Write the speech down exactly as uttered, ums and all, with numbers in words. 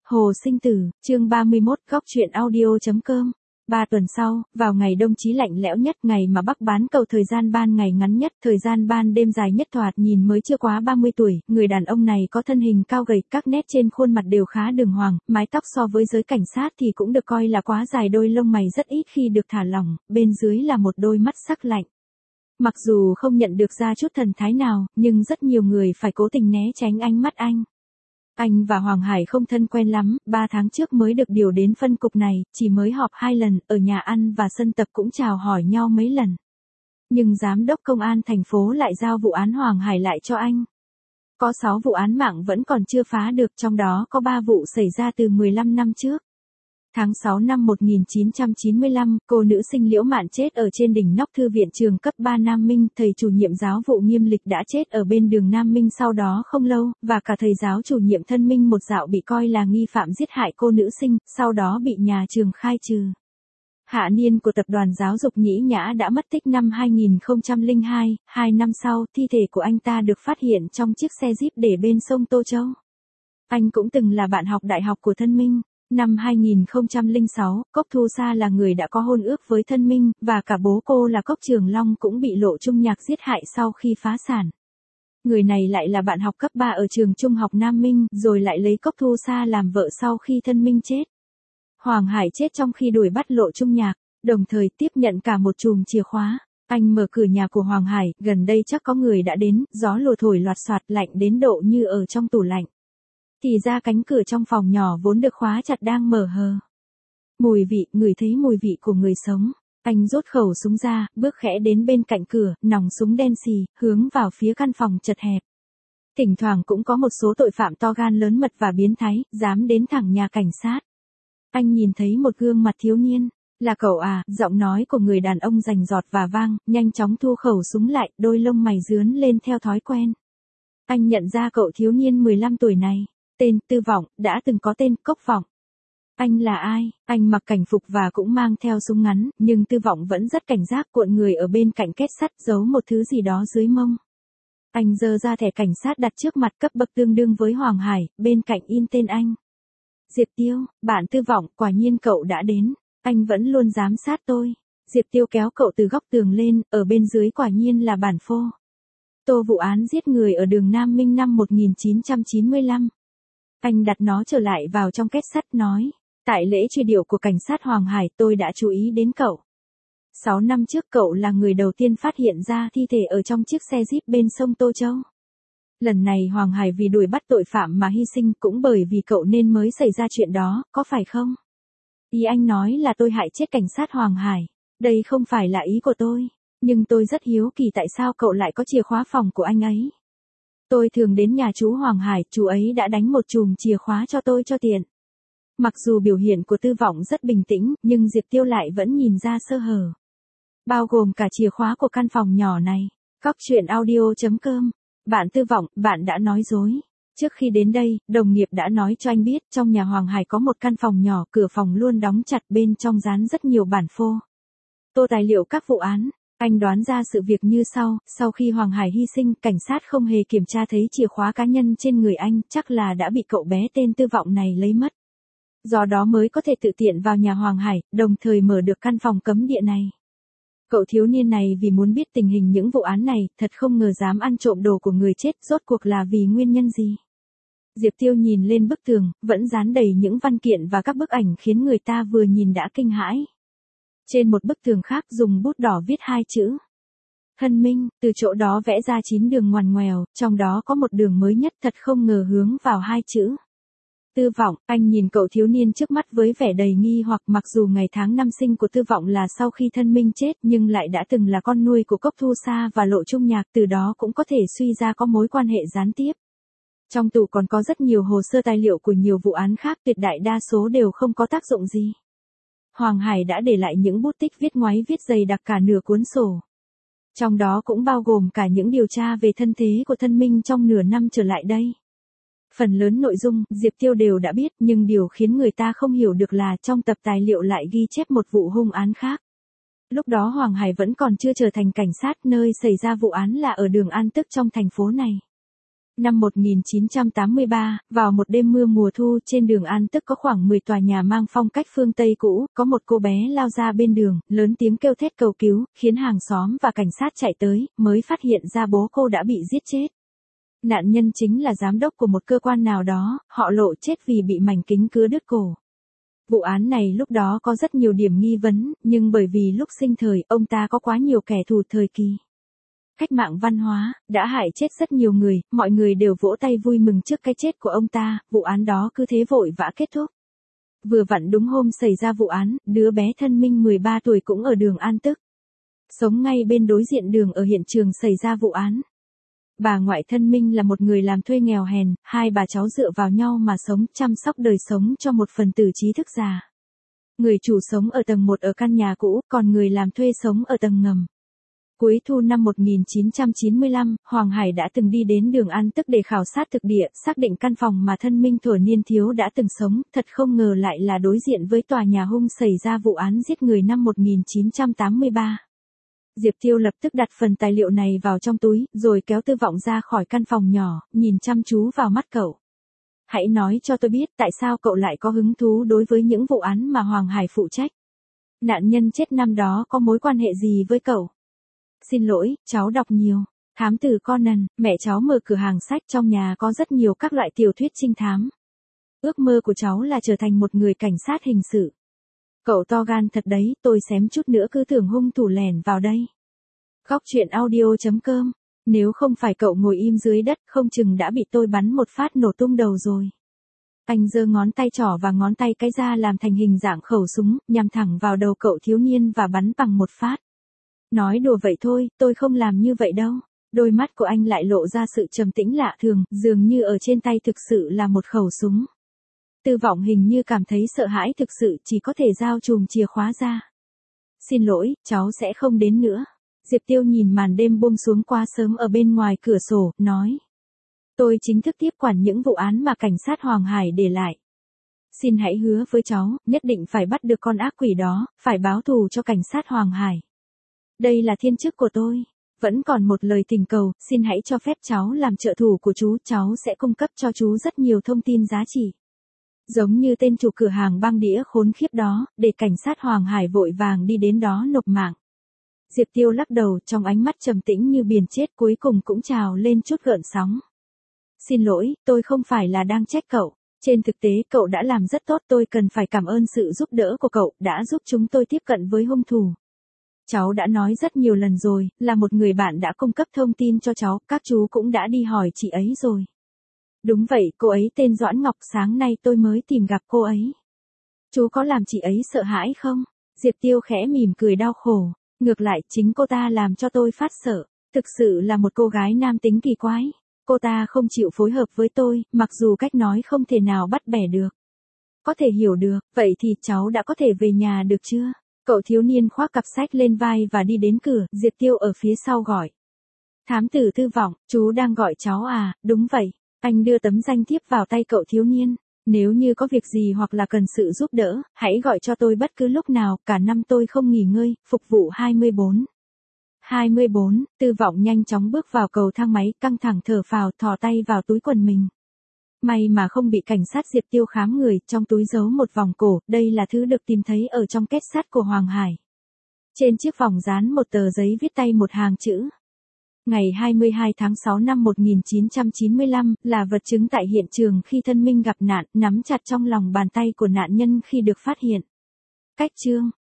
Hồ Sinh Tử, chương ba mươi mốt, góc truyện audio.com. Ba tuần sau, vào ngày đông chí lạnh lẽo nhất, ngày mà Bắc bán cầu thời gian ban ngày ngắn nhất, thời gian ban đêm dài nhất, thoạt nhìn mới chưa quá ba mươi tuổi, người đàn ông này có thân hình cao gầy, các nét trên khuôn mặt đều khá đường hoàng, mái tóc so với giới cảnh sát thì cũng được coi là quá dài, đôi lông mày rất ít khi được thả lỏng, bên dưới là một đôi mắt sắc lạnh. Mặc dù không nhận được ra chút thần thái nào, nhưng rất nhiều người phải cố tình né tránh ánh mắt anh. Anh và Hoàng Hải không thân quen lắm, ba tháng trước mới được điều đến phân cục này, chỉ mới họp hai lần, ở nhà ăn và sân tập cũng chào hỏi nhau mấy lần. Nhưng giám đốc công an thành phố lại giao vụ án Hoàng Hải lại cho anh. Có sáu vụ án mạng vẫn còn chưa phá được, trong đó có ba vụ xảy ra từ mười lăm năm trước. Tháng sáu năm một nghìn chín trăm chín mươi lăm, cô nữ sinh Liễu Mạn chết ở trên đỉnh nóc thư viện trường cấp ba Nam Minh, thầy chủ nhiệm giáo vụ Nghiêm Lịch đã chết ở bên đường Nam Minh sau đó không lâu, và cả thầy giáo chủ nhiệm Thân Minh một dạo bị coi là nghi phạm giết hại cô nữ sinh, sau đó bị nhà trường khai trừ. Hạ niên của tập đoàn giáo dục Nhĩ Nhã đã mất tích năm hai nghìn không trăm lẻ hai, hai năm sau, thi thể của anh ta được phát hiện trong chiếc xe Jeep để bên sông Tô Châu. Anh cũng từng là bạn học đại học của Thân Minh. Năm hai nghìn không trăm lẻ sáu, Cốc Thu Sa là người đã có hôn ước với Thân Minh, và cả bố cô là Cốc Trường Long cũng bị Lộ Trung Nhạc giết hại sau khi phá sản. Người này lại là bạn học cấp ba ở trường trung học Nam Minh, rồi lại lấy Cốc Thu Sa làm vợ sau khi Thân Minh chết. Hoàng Hải chết trong khi đuổi bắt Lộ Trung Nhạc, đồng thời tiếp nhận cả một chùm chìa khóa. Anh mở cửa nhà của Hoàng Hải, gần đây chắc có người đã đến, gió lùa thổi loạt soạt, lạnh đến độ như ở trong tủ lạnh. Thì ra cánh cửa trong phòng nhỏ vốn được khóa chặt đang mở hờ. Mùi vị, ngửi thấy mùi vị của người sống. Anh rút khẩu súng ra, bước khẽ đến bên cạnh cửa, nòng súng đen xì, hướng vào phía căn phòng chật hẹp. Thỉnh thoảng cũng có một số tội phạm to gan lớn mật và biến thái, dám đến thẳng nhà cảnh sát. Anh nhìn thấy một gương mặt thiếu niên. Là cậu à, giọng nói của người đàn ông rành rọt và vang, nhanh chóng thu khẩu súng lại, đôi lông mày rướn lên theo thói quen. Anh nhận ra cậu thiếu niên mười lăm tuổi này. Tên, Tư Vọng, đã từng có tên, Cốc Vọng. Anh là ai? Anh mặc cảnh phục và cũng mang theo súng ngắn, nhưng Tư Vọng vẫn rất cảnh giác, cuộn người ở bên cạnh kết sắt, giấu một thứ gì đó dưới mông. Anh giơ ra thẻ cảnh sát đặt trước mặt, cấp bậc tương đương với Hoàng Hải, bên cạnh in tên anh. Diệp Tiêu, bạn Tư Vọng, quả nhiên cậu đã đến. Anh vẫn luôn giám sát tôi. Diệp Tiêu kéo cậu từ góc tường lên, ở bên dưới quả nhiên là bản phô. Tô vụ án giết người ở đường Nam Minh năm một nghìn chín trăm chín mươi lăm. Anh đặt nó trở lại vào trong két sắt, nói, tại lễ truy điệu của cảnh sát Hoàng Hải tôi đã chú ý đến cậu. Sáu năm trước cậu là người đầu tiên phát hiện ra thi thể ở trong chiếc xe Jeep bên sông Tô Châu. Lần này Hoàng Hải vì đuổi bắt tội phạm mà hy sinh, cũng bởi vì cậu nên mới xảy ra chuyện đó, có phải không? Ý anh nói là tôi hại chết cảnh sát Hoàng Hải. Đây không phải là ý của tôi. Nhưng tôi rất hiếu kỳ tại sao cậu lại có chìa khóa phòng của anh ấy. Tôi thường đến nhà chú Hoàng Hải, chú ấy đã đánh một chùm chìa khóa cho tôi cho tiện. Mặc dù biểu hiện của Tư Vọng rất bình tĩnh, nhưng Diệp Tiêu lại vẫn nhìn ra sơ hở. Bao gồm cả chìa khóa của căn phòng nhỏ này. Góc truyện audio.com. Bạn Tư Vọng, bạn đã nói dối. Trước khi đến đây, đồng nghiệp đã nói cho anh biết, trong nhà Hoàng Hải có một căn phòng nhỏ, cửa phòng luôn đóng chặt, bên trong dán rất nhiều bản phô. Tô tài liệu các vụ án. Anh đoán ra sự việc như sau, sau khi Hoàng Hải hy sinh, cảnh sát không hề kiểm tra thấy chìa khóa cá nhân trên người anh, chắc là đã bị cậu bé tên Tư Vọng này lấy mất. Do đó mới có thể tự tiện vào nhà Hoàng Hải, đồng thời mở được căn phòng cấm địa này. Cậu thiếu niên này vì muốn biết tình hình những vụ án này, thật không ngờ dám ăn trộm đồ của người chết, rốt cuộc là vì nguyên nhân gì? Diệp Tiêu nhìn lên bức tường, vẫn dán đầy những văn kiện và các bức ảnh khiến người ta vừa nhìn đã kinh hãi. Trên một bức tường khác dùng bút đỏ viết hai chữ. Thân Minh, từ chỗ đó vẽ ra chín đường ngoằn ngoèo, trong đó có một đường mới nhất, thật không ngờ hướng vào hai chữ. Tư Vọng, anh nhìn cậu thiếu niên trước mắt với vẻ đầy nghi hoặc, mặc dù ngày tháng năm sinh của Tư Vọng là sau khi Thân Minh chết, nhưng lại đã từng là con nuôi của Cốc Thu Sa và Lộ Trung Nhạc, từ đó cũng có thể suy ra có mối quan hệ gián tiếp. Trong tủ còn có rất nhiều hồ sơ tài liệu của nhiều vụ án khác, tuyệt đại đa số đều không có tác dụng gì. Hoàng Hải đã để lại những bút tích viết ngoáy viết dày đặc cả nửa cuốn sổ. Trong đó cũng bao gồm cả những điều tra về thân thế của Thân Minh trong nửa năm trở lại đây. Phần lớn nội dung, Diệp Tiêu đều đã biết, nhưng điều khiến người ta không hiểu được là trong tập tài liệu lại ghi chép một vụ hung án khác. Lúc đó Hoàng Hải vẫn còn chưa trở thành cảnh sát, nơi xảy ra vụ án là ở đường An Tức trong thành phố này. Năm một nghìn chín trăm tám mươi ba, vào một đêm mưa mùa thu trên đường An Tức có khoảng mười tòa nhà mang phong cách phương Tây cũ, có một cô bé lao ra bên đường, lớn tiếng kêu thét cầu cứu, khiến hàng xóm và cảnh sát chạy tới, mới phát hiện ra bố cô đã bị giết chết. Nạn nhân chính là giám đốc của một cơ quan nào đó, họ lộ chết vì bị mảnh kính cứa đứt cổ. Vụ án này lúc đó có rất nhiều điểm nghi vấn, nhưng bởi vì lúc sinh thời, ông ta có quá nhiều kẻ thù thời kỳ cách mạng văn hóa, đã hại chết rất nhiều người, mọi người đều vỗ tay vui mừng trước cái chết của ông ta, vụ án đó cứ thế vội vã kết thúc. Vừa vặn đúng hôm xảy ra vụ án, đứa bé thân Minh mười ba tuổi cũng ở đường An Tức. Sống ngay bên đối diện đường ở hiện trường xảy ra vụ án. Bà ngoại thân Minh là một người làm thuê nghèo hèn, hai bà cháu dựa vào nhau mà sống, chăm sóc đời sống cho một phần tử trí thức già. Người chủ sống ở tầng một ở căn nhà cũ, còn người làm thuê sống ở tầng ngầm. Cuối thu năm một nghìn chín trăm chín mươi lăm, Hoàng Hải đã từng đi đến đường An Tức để khảo sát thực địa, xác định căn phòng mà thân Minh thuở niên thiếu đã từng sống, thật không ngờ lại là đối diện với tòa nhà hung xảy ra vụ án giết người năm một nghìn chín trăm tám mươi ba. Diệp Tiêu lập tức đặt phần tài liệu này vào trong túi, rồi kéo Tư Vọng ra khỏi căn phòng nhỏ, nhìn chăm chú vào mắt cậu. Hãy nói cho tôi biết tại sao cậu lại có hứng thú đối với những vụ án mà Hoàng Hải phụ trách. Nạn nhân chết năm đó có mối quan hệ gì với cậu? Xin lỗi, cháu đọc nhiều. Thám tử Conan, mẹ cháu mở cửa hàng sách, trong nhà có rất nhiều các loại tiểu thuyết trinh thám. Ước mơ của cháu là trở thành một người cảnh sát hình sự. Cậu to gan thật đấy, tôi xém chút nữa cứ tưởng hung thủ lẻn vào đây. Góc truyện audio chấm com. Nếu không phải cậu ngồi im dưới đất, không chừng đã bị tôi bắn một phát nổ tung đầu rồi. Anh giơ ngón tay trỏ và ngón tay cái ra làm thành hình dạng khẩu súng, nhằm thẳng vào đầu cậu thiếu niên và bắn bằng một phát. Nói đùa vậy thôi, tôi không làm như vậy đâu. Đôi mắt của anh lại lộ ra sự trầm tĩnh lạ thường, dường như ở trên tay thực sự là một khẩu súng. Tư Vọng hình như cảm thấy sợ hãi thực sự, chỉ có thể giao chùm chìa khóa ra. Xin lỗi, cháu sẽ không đến nữa. Diệp Tiêu nhìn màn đêm buông xuống quá sớm ở bên ngoài cửa sổ, nói. Tôi chính thức tiếp quản những vụ án mà cảnh sát Hoàng Hải để lại. Xin hãy hứa với cháu, nhất định phải bắt được con ác quỷ đó, phải báo thù cho cảnh sát Hoàng Hải. Đây là thiên chức của tôi. Vẫn còn một lời tình cầu, xin hãy cho phép cháu làm trợ thủ của chú, cháu sẽ cung cấp cho chú rất nhiều thông tin giá trị. Giống như tên chủ cửa hàng băng đĩa khốn khiếp đó, để cảnh sát Hoàng Hải vội vàng đi đến đó nộp mạng. Diệp Tiêu lắc đầu, trong ánh mắt trầm tĩnh như biển chết, cuối cùng cũng trào lên chút gợn sóng. Xin lỗi, tôi không phải là đang trách cậu. Trên thực tế cậu đã làm rất tốt, tôi cần phải cảm ơn sự giúp đỡ của cậu, đã giúp chúng tôi tiếp cận với hung thủ. Cháu đã nói rất nhiều lần rồi, là một người bạn đã cung cấp thông tin cho cháu, các chú cũng đã đi hỏi chị ấy rồi. Đúng vậy, cô ấy tên Doãn Ngọc, sáng nay tôi mới tìm gặp cô ấy. Chú có làm chị ấy sợ hãi không? Diệp Tiêu khẽ mỉm cười đau khổ. Ngược lại, chính cô ta làm cho tôi phát sợ. Thực sự là một cô gái nam tính kỳ quái. Cô ta không chịu phối hợp với tôi, mặc dù cách nói không thể nào bắt bẻ được. Có thể hiểu được, vậy thì cháu đã có thể về nhà được chưa? Cậu thiếu niên khoác cặp sách lên vai và đi đến cửa, Diệp Tiêu ở phía sau gọi. Thám tử Tư Vọng, chú đang gọi cháu à? Đúng vậy. Anh đưa tấm danh thiếp vào tay cậu thiếu niên. Nếu như có việc gì hoặc là cần sự giúp đỡ, hãy gọi cho tôi bất cứ lúc nào, cả năm tôi không nghỉ ngơi, phục vụ hai mươi bốn. hai mươi bốn, Tư Vọng nhanh chóng bước vào cầu thang máy, căng thẳng thở phào, thò tay vào túi quần mình. May mà không bị cảnh sát Diệp Tiêu khám người, trong túi giấu một vòng cổ, đây là thứ được tìm thấy ở trong két sắt của Hoàng Hải. Trên chiếc vòng dán một tờ giấy viết tay một hàng chữ. Ngày hai mươi hai tháng sáu năm một nghìn chín trăm chín mươi lăm, là vật chứng tại hiện trường khi thân Minh gặp nạn, nắm chặt trong lòng bàn tay của nạn nhân khi được phát hiện. Cách chương